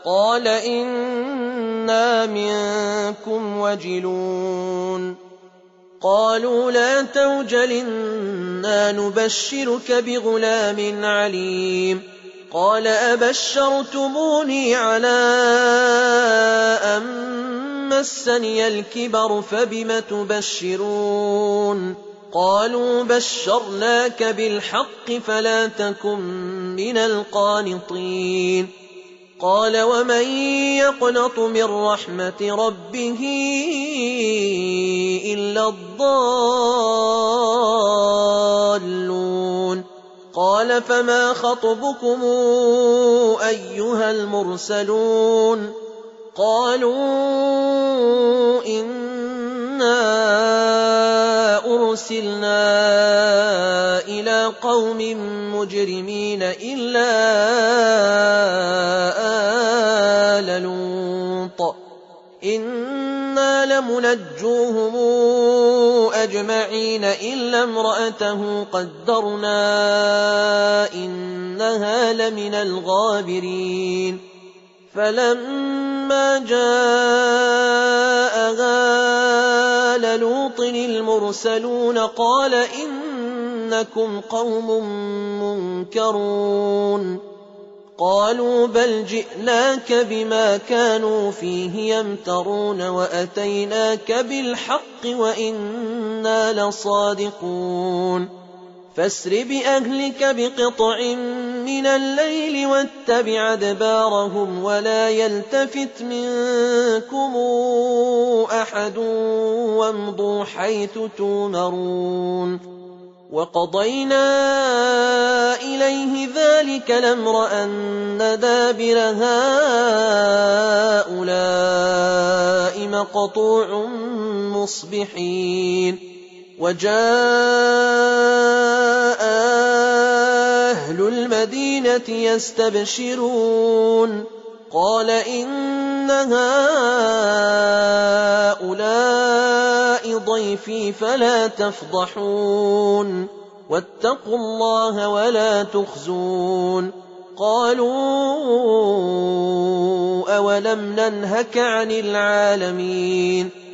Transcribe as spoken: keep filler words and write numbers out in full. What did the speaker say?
قال إنا منكم وجلون قالوا لا توجل إنا نبشرك بغلام عليم قال أبشرتموني على أن مسني الكبر فبم تبشرون قالوا بشرناك بالحق فلا تكن من القانطين قال ومن يقنط من رحمة ربه إلا الضالون قال فما خطبكم أيها المرسلون قالوا إنا أرسلنا إلى قوم مجرمين إلا آل لوط إنا لمنجوهم أجمعين إلا امرأته قدرنا إنها لمن الغابرين فلما جاء آل لوط المرسلون قال إنكم قوم منكرون قالوا بل جئناك بما كانوا فيه يمترون وأتيناك بالحق وإنا لصادقون فاسر بأهلك بقطع من الليل واتبع أدبارهم ولا يلتفت منكم أحد وامضوا حيث تؤمرون وقضينا إليه ذلك الأمر أن دابر هؤلاء مقطوع مصبحين وجاء أهل المدينة يستبشرون قال إن هؤلاء ضيفي فلا تفضحون واتقوا الله ولا تخزون قالوا أولم ننهك عن العالمين